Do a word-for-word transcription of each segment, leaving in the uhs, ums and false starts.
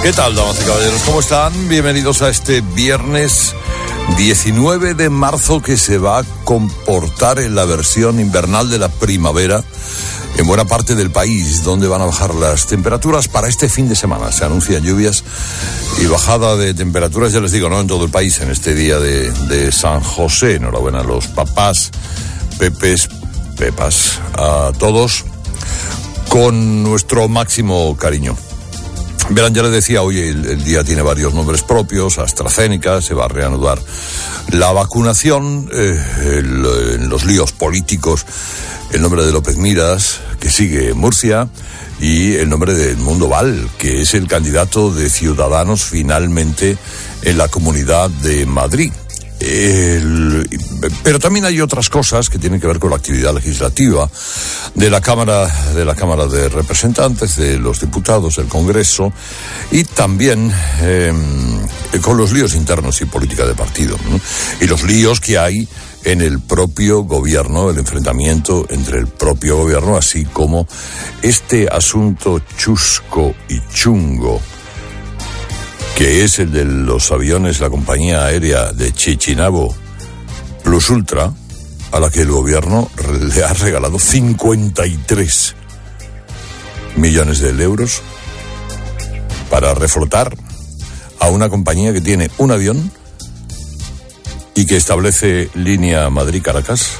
¿Qué tal, damas y caballeros? ¿Cómo están? Bienvenidos a este viernes diecinueve de marzo, que se va a comportar en la versión invernal de la primavera en buena parte del país, donde van a bajar las temperaturas para este fin de semana. Se anuncian lluvias y bajada de temperaturas, ya les digo, no en todo el país, en este día de, de San José. Enhorabuena a los papás, pepes, pepas, a todos, con nuestro máximo cariño. Verán, ya les decía, hoy el, el día tiene varios nombres propios. AstraZeneca, se va a reanudar la vacunación, eh, el, en los líos políticos, el nombre de López Miras, que sigue en Murcia, y el nombre de Edmundo Val, que es el candidato de Ciudadanos finalmente en la Comunidad de Madrid. El, pero también hay otras cosas que tienen que ver con la actividad legislativa de la Cámara de la Cámara de Representantes, de los diputados, del Congreso, y también eh, con los líos internos y política de partido, ¿no? Y los líos que hay en el propio gobierno, el enfrentamiento entre el propio gobierno, así como este asunto chusco y chungo, que es el de los aviones, la compañía aérea de Chichinabo Plus Ultra, a la que el gobierno le ha regalado cincuenta y tres millones de euros para reflotar a una compañía que tiene un avión y que establece línea Madrid-Caracas,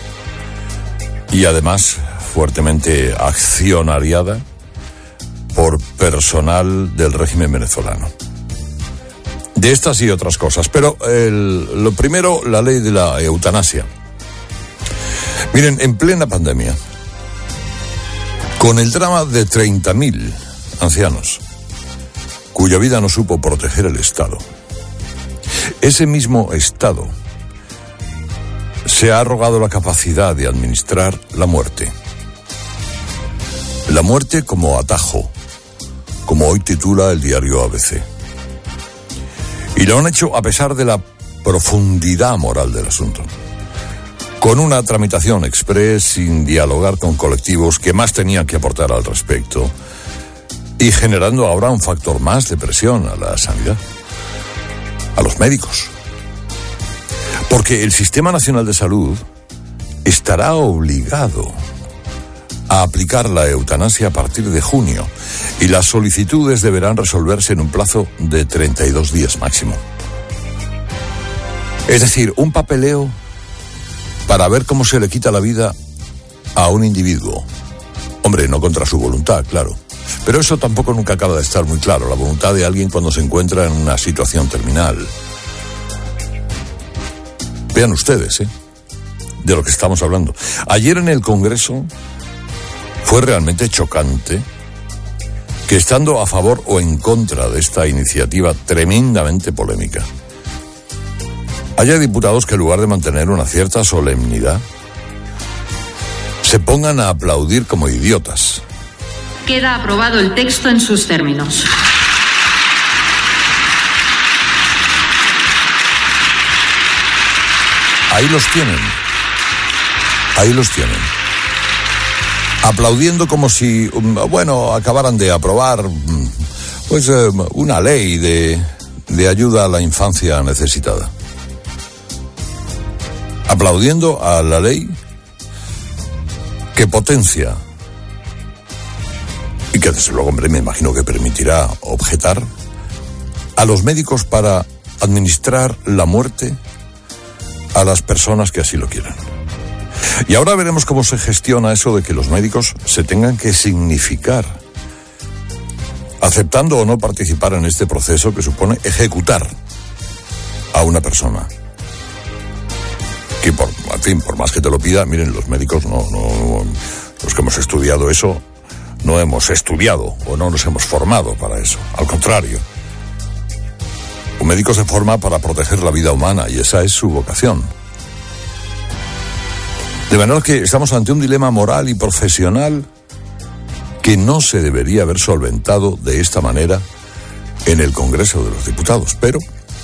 y además fuertemente accionariada por personal del régimen venezolano. De estas y otras cosas. Pero el, lo primero, la ley de la eutanasia. Miren, en plena pandemia, con el drama de treinta mil ancianos cuya vida no supo proteger el Estado, ese mismo Estado se ha arrogado la capacidad de administrar la muerte. La muerte como atajo, como hoy titula el diario A B C. Y lo han hecho a pesar de la profundidad moral del asunto, con una tramitación express, sin dialogar con colectivos que más tenían que aportar al respecto, y generando ahora un factor más de presión a la sanidad, a los médicos. Porque el Sistema Nacional de Salud estará obligado a aplicar la eutanasia a partir de junio, y las solicitudes deberán resolverse en un plazo de treinta y dos días máximo. Es decir, un papeleo para ver cómo se le quita la vida a un individuo. Hombre, no contra su voluntad, claro. Pero eso tampoco nunca acaba de estar muy claro, la voluntad de alguien cuando se encuentra en una situación terminal. Vean ustedes, ¿eh?, de lo que estamos hablando. Ayer en el Congreso fue realmente chocante que, estando a favor o en contra de esta iniciativa tremendamente polémica, haya diputados que, en lugar de mantener una cierta solemnidad, se pongan a aplaudir como idiotas. Queda aprobado el texto en sus términos. Ahí los tienen. Ahí los tienen. Aplaudiendo como si, bueno, acabaran de aprobar pues una ley de, de ayuda a la infancia necesitada. Aplaudiendo a la ley que potencia y que, desde luego, hombre, me imagino que permitirá objetar a los médicos para administrar la muerte a las personas que así lo quieran. Y ahora veremos cómo se gestiona eso de que los médicos se tengan que significar, aceptando o no participar en este proceso que supone ejecutar a una persona. Que, por, en fin, por más que te lo pida, miren, los médicos, no, no, los que hemos estudiado eso, no hemos estudiado o no nos hemos formado para eso. Al contrario, un médico se forma para proteger la vida humana y esa es su vocación. De manera que estamos ante un dilema moral y profesional que no se debería haber solventado de esta manera en el Congreso de los Diputados. Pero,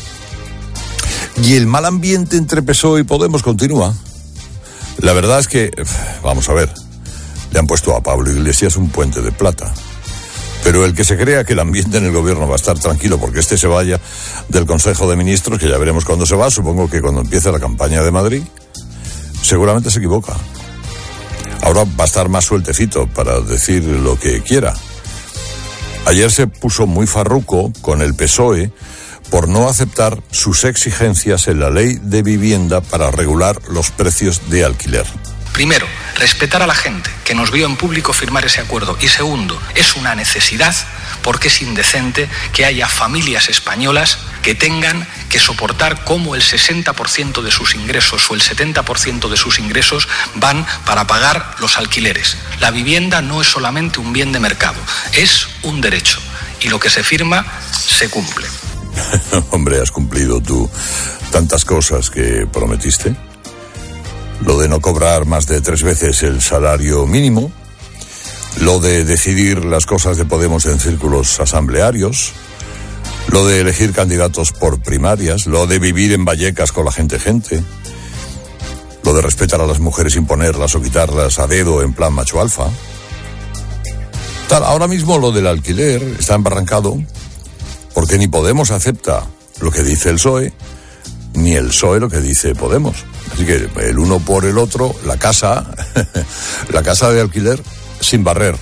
y el mal ambiente entre P S O E y Podemos continúa. La verdad es que, vamos a ver, le han puesto a Pablo Iglesias un puente de plata. Pero el que se crea que el ambiente en el gobierno va a estar tranquilo porque este se vaya del Consejo de Ministros, que ya veremos cuándo se va, supongo que cuando empiece la campaña de Madrid, seguramente se equivoca. Ahora va a estar más sueltecito para decir lo que quiera. Ayer se puso muy farruco con el P S O E por no aceptar sus exigencias en la ley de vivienda para regular los precios de alquiler. Primero, respetar a la gente que nos vio en público firmar ese acuerdo. Y segundo, es una necesidad porque es indecente que haya familias españolas que tengan que soportar cómo el sesenta por ciento de sus ingresos o el setenta por ciento de sus ingresos van para pagar los alquileres. La vivienda no es solamente un bien de mercado, es un derecho. Y lo que se firma se cumple. Hombre, has cumplido tú tantas cosas que prometiste. Lo de no cobrar más de tres veces el salario mínimo, lo de decidir las cosas de Podemos en círculos asamblearios, lo de elegir candidatos por primarias, lo de vivir en Vallecas con la gente gente, lo de respetar a las mujeres, imponerlas o quitarlas a dedo en plan macho alfa. Tal, ahora mismo lo del alquiler está embarrancado porque ni Podemos acepta lo que dice el P S O E, ni el P S O E lo que dice Podemos. Así que el uno por el otro, la casa, la casa de alquiler sin barrer.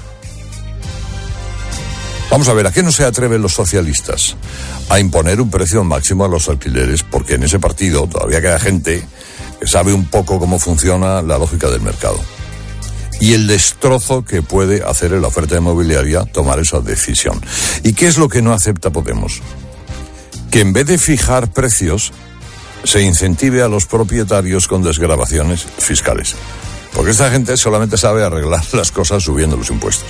Vamos a ver, ¿a qué no se atreven los socialistas? A imponer un precio máximo a los alquileres, porque en ese partido todavía queda gente que sabe un poco cómo funciona la lógica del mercado. Y el destrozo que puede hacer en la oferta inmobiliaria tomar esa decisión. ¿Y qué es lo que no acepta Podemos? Que en vez de fijar precios, se incentive a los propietarios con desgravaciones fiscales. Porque esta gente solamente sabe arreglar las cosas subiendo los impuestos.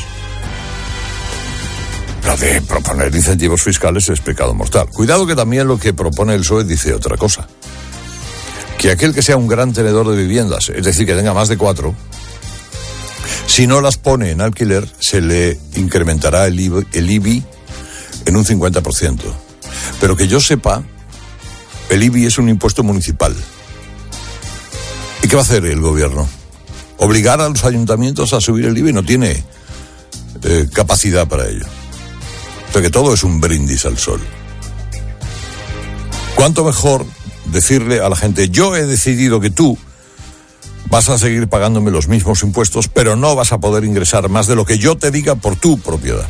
Lo de proponer incentivos fiscales es pecado mortal. Cuidado que también lo que propone el P S O E dice otra cosa. Que aquel que sea un gran tenedor de viviendas, es decir, que tenga más de cuatro, si no las pone en alquiler, se le incrementará el I B I, el I B I en un cincuenta por ciento. Pero que yo sepa, el I B I es un impuesto municipal. ¿Y qué va a hacer el gobierno? ¿Obligar a los ayuntamientos a subir el I B I? No tiene eh, capacidad para ello. O sea que todo es un brindis al sol. ¿Cuánto mejor decirle a la gente, yo he decidido que tú vas a seguir pagándome los mismos impuestos, pero no vas a poder ingresar más de lo que yo te diga por tu propiedad?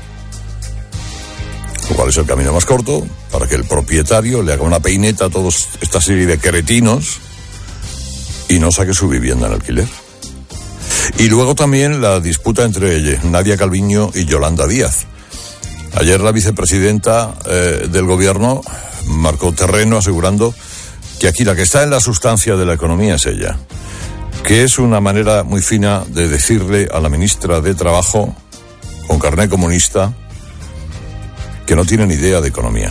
Lo cual es el camino más corto para que el propietario le haga una peineta a toda esta serie de cretinos y no saque su vivienda en alquiler. Y luego también la disputa entre Nadia Calviño y Yolanda Díaz. Ayer la vicepresidenta eh, del gobierno marcó terreno asegurando que aquí la que está en la sustancia de la economía es ella, que es una manera muy fina de decirle a la ministra de Trabajo, con carné comunista, que no tiene ni idea de economía.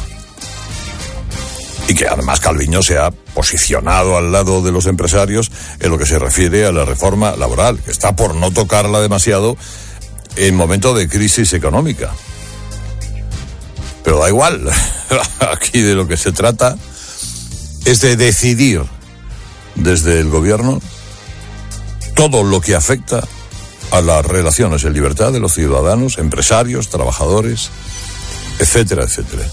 Y que además Calviño se ha posicionado al lado de los empresarios en lo que se refiere a la reforma laboral, que está por no tocarla demasiado en momento de crisis económica. Pero da igual, aquí de lo que se trata es de decidir desde el gobierno todo lo que afecta a las relaciones en libertad de los ciudadanos, empresarios, trabajadores, etcétera, etcétera.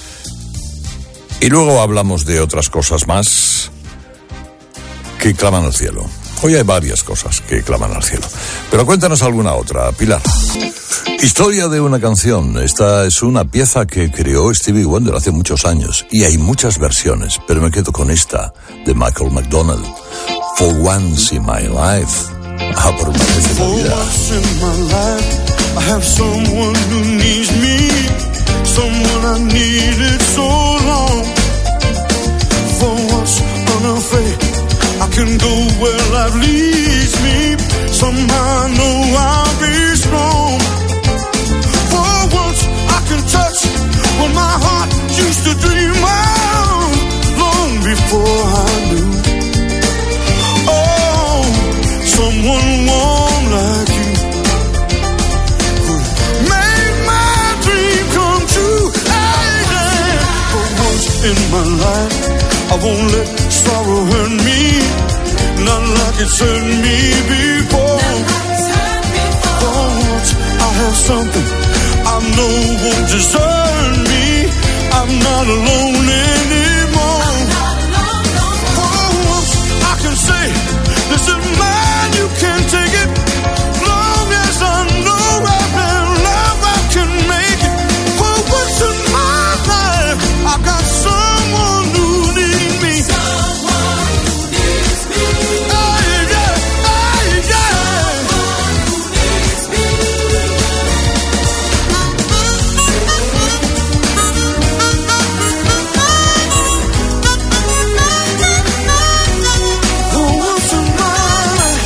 Y luego hablamos de otras cosas más que claman al cielo. Hoy hay varias cosas que claman al cielo. Pero cuéntanos alguna otra, Pilar. Historia de una canción. Esta es una pieza que creó Stevie Wonder hace muchos años. Y hay muchas versiones, pero me quedo con esta, de Michael McDonald. For once in my life. Ah, por una vez en la vida. For once in my life, I have someone who needs me. Someone I needed so long. For once unafraid, I can go where life leads me. Somehow I know I'll be strong. For once I can touch what my heart used to dream of long before I knew. Oh, someone warm like you could make my dream come true. Hey, yeah. For once in my life, I won't let sorrow hurt me, not like it's hurt me before. For once I have something I know won't desert me. I'm not alone anymore. For once I can say, this is mine, you can't take it. Long as I know I'm in love, I can make it. For once in my life, I got someone who needs me. Someone who needs me. Hey, yeah, hey, yeah. Someone who needs me. For once in my life.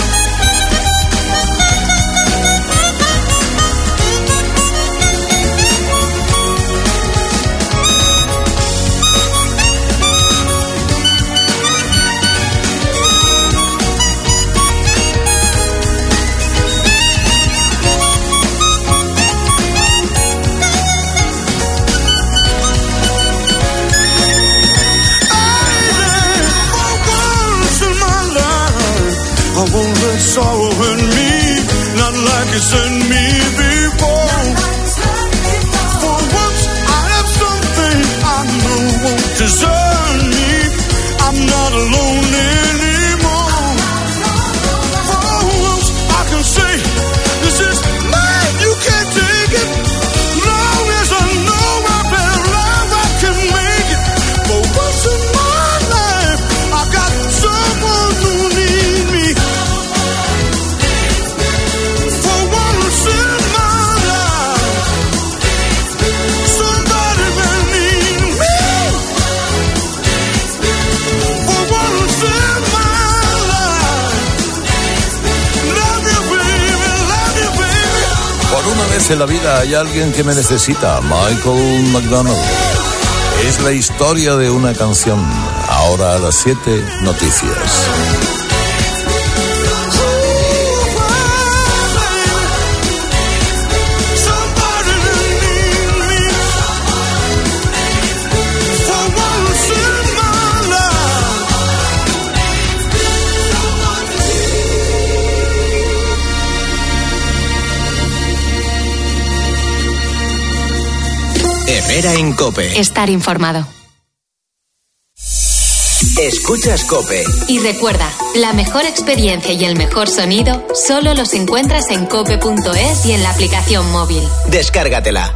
I won't let sorrow hurt me, not like it's hurt me before. For once I have something I know won't desert me. I'm not alone anymore. For once I can say, this is mine, you can't take it. Long as I know I'm in love, I can make it. For once in my life, I got someone who needs me. For once in my life, somebody will need me. For once in my life, love you baby, love you baby. Por una vez en la vida hay alguien que me necesita. Michael McDonald. Es la historia de una canción. Ahora a las siete, noticias. Somebody need me. For once in my life. Herrera en COPE. Estar informado. Escuchas COPE. Y recuerda, la mejor experiencia y el mejor sonido solo los encuentras en cope punto es y en la aplicación móvil. Descárgatela.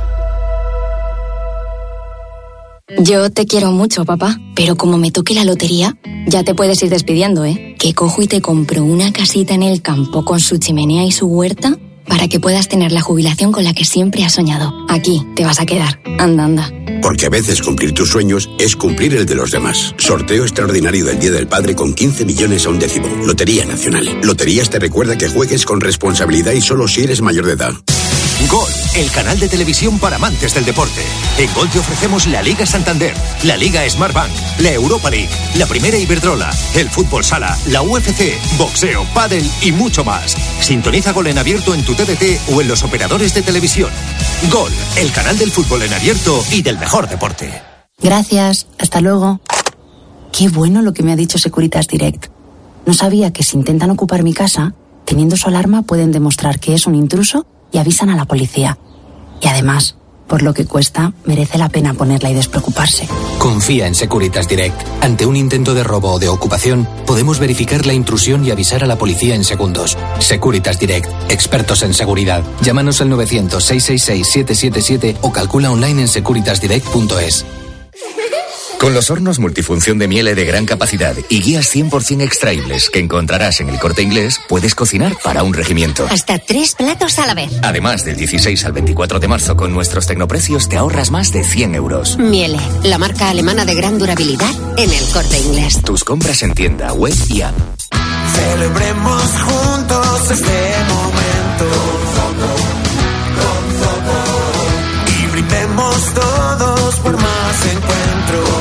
Yo te quiero mucho, papá, pero como me toque la lotería, ya te puedes ir despidiendo, ¿eh? Que cojo y te compro una casita en el campo con su chimenea y su huerta para que puedas tener la jubilación con la que siempre has soñado. Aquí te vas a quedar. Anda, anda. Porque a veces cumplir tus sueños es cumplir el de los demás. Sorteo extraordinario del Día del Padre con quince millones a un décimo. Lotería Nacional. Loterías te recuerda que juegues con responsabilidad y solo si eres mayor de edad. Gol, el canal de televisión para amantes del deporte. En Gol te ofrecemos la Liga Santander, la Liga Smartbank, la Europa League, la Primera Iberdrola, el Fútbol Sala, la U F C, boxeo, pádel y mucho más. Sintoniza Gol en abierto en tu T D T o en los operadores de televisión. Gol, el canal del fútbol en abierto y del mejor deporte. Gracias, hasta luego. Qué bueno lo que me ha dicho Securitas Direct. No sabía que si intentan ocupar mi casa, teniendo su alarma pueden demostrar que es un intruso y avisan a la policía. Y además, por lo que cuesta, merece la pena ponerla y despreocuparse. Confía en Securitas Direct. Ante un intento de robo o de ocupación, podemos verificar la intrusión y avisar a la policía en segundos. Securitas Direct, expertos en seguridad. Llámanos al novecientos, seiscientos sesenta y seis, setecientos setenta y siete o calcula online en securitas direct punto es. Con los hornos multifunción de Miele de gran capacidad y guías cien por ciento extraíbles que encontrarás en El Corte Inglés, puedes cocinar para un regimiento. Hasta tres platos a la vez. Además, del dieciséis al veinticuatro de marzo, con nuestros tecnoprecios te ahorras más de cien euros. Miele, la marca alemana de gran durabilidad en El Corte Inglés. Tus compras en tienda, web y app. Celebremos juntos este momento. Y brindemos todos por más encuentros.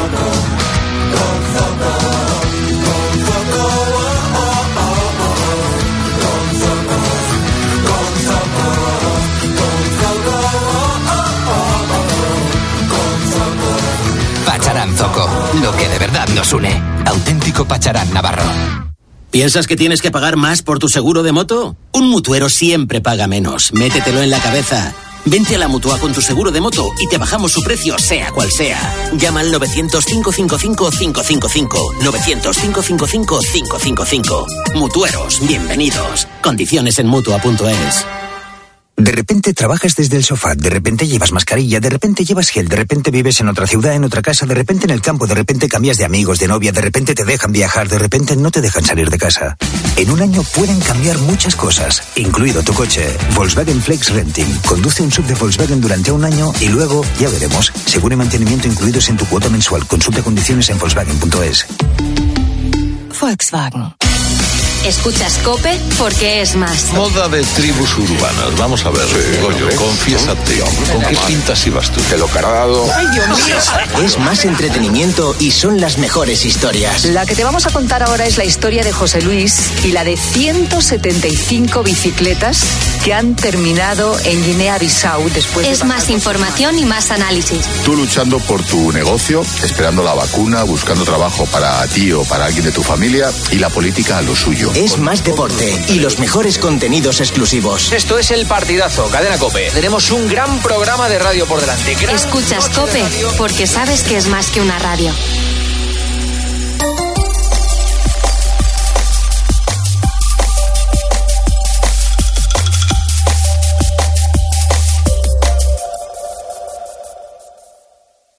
Pacharán Zoco, lo que de verdad nos une. Auténtico Pacharán Navarro. ¿Piensas que tienes que pagar más por tu seguro de moto? Un mutuero siempre paga menos. Métetelo en la cabeza. Vente a la Mutua con tu seguro de moto y te bajamos su precio sea cual sea. Llama al novecientos, cinco cinco cinco, cinco cinco cinco. novecientos, cinco cinco cinco, cinco cinco cinco. Mutueros, bienvenidos. Condiciones en Mutua punto es. De repente trabajas desde el sofá, de repente llevas mascarilla, de repente llevas gel, de repente vives en otra ciudad, en otra casa, de repente en el campo, de repente cambias de amigos, de novia, de repente te dejan viajar, de repente no te dejan salir de casa. En un año pueden cambiar muchas cosas, incluido tu coche. Volkswagen Flex Renting. Conduce un sub de Volkswagen durante un año y luego, ya veremos, seguro y mantenimiento incluidos en tu cuota mensual. Consulta condiciones en Volkswagen punto es. Volkswagen. Escuchas COPE porque es más. Moda de tribus urbanas. Vamos a ver, sí, Goyo, ¿eh? Confiésate. ¿Con qué pintas ibas tú? Que lo que ha dado. ¡Ay, Dios mío! Es más entretenimiento y son las mejores historias. La que te vamos a contar ahora es la historia de José Luis y la de ciento setenta y cinco bicicletas que han terminado en Guinea-Bissau después de... Es más información y más análisis. Tú luchando por tu negocio, esperando la vacuna, buscando trabajo para ti o para alguien de tu familia y la política a lo suyo. Es más deporte y los mejores contenidos exclusivos. Esto es El Partidazo, Cadena COPE. Tenemos un gran programa de radio por delante. Gran Escuchas COPE porque sabes que es más que una radio.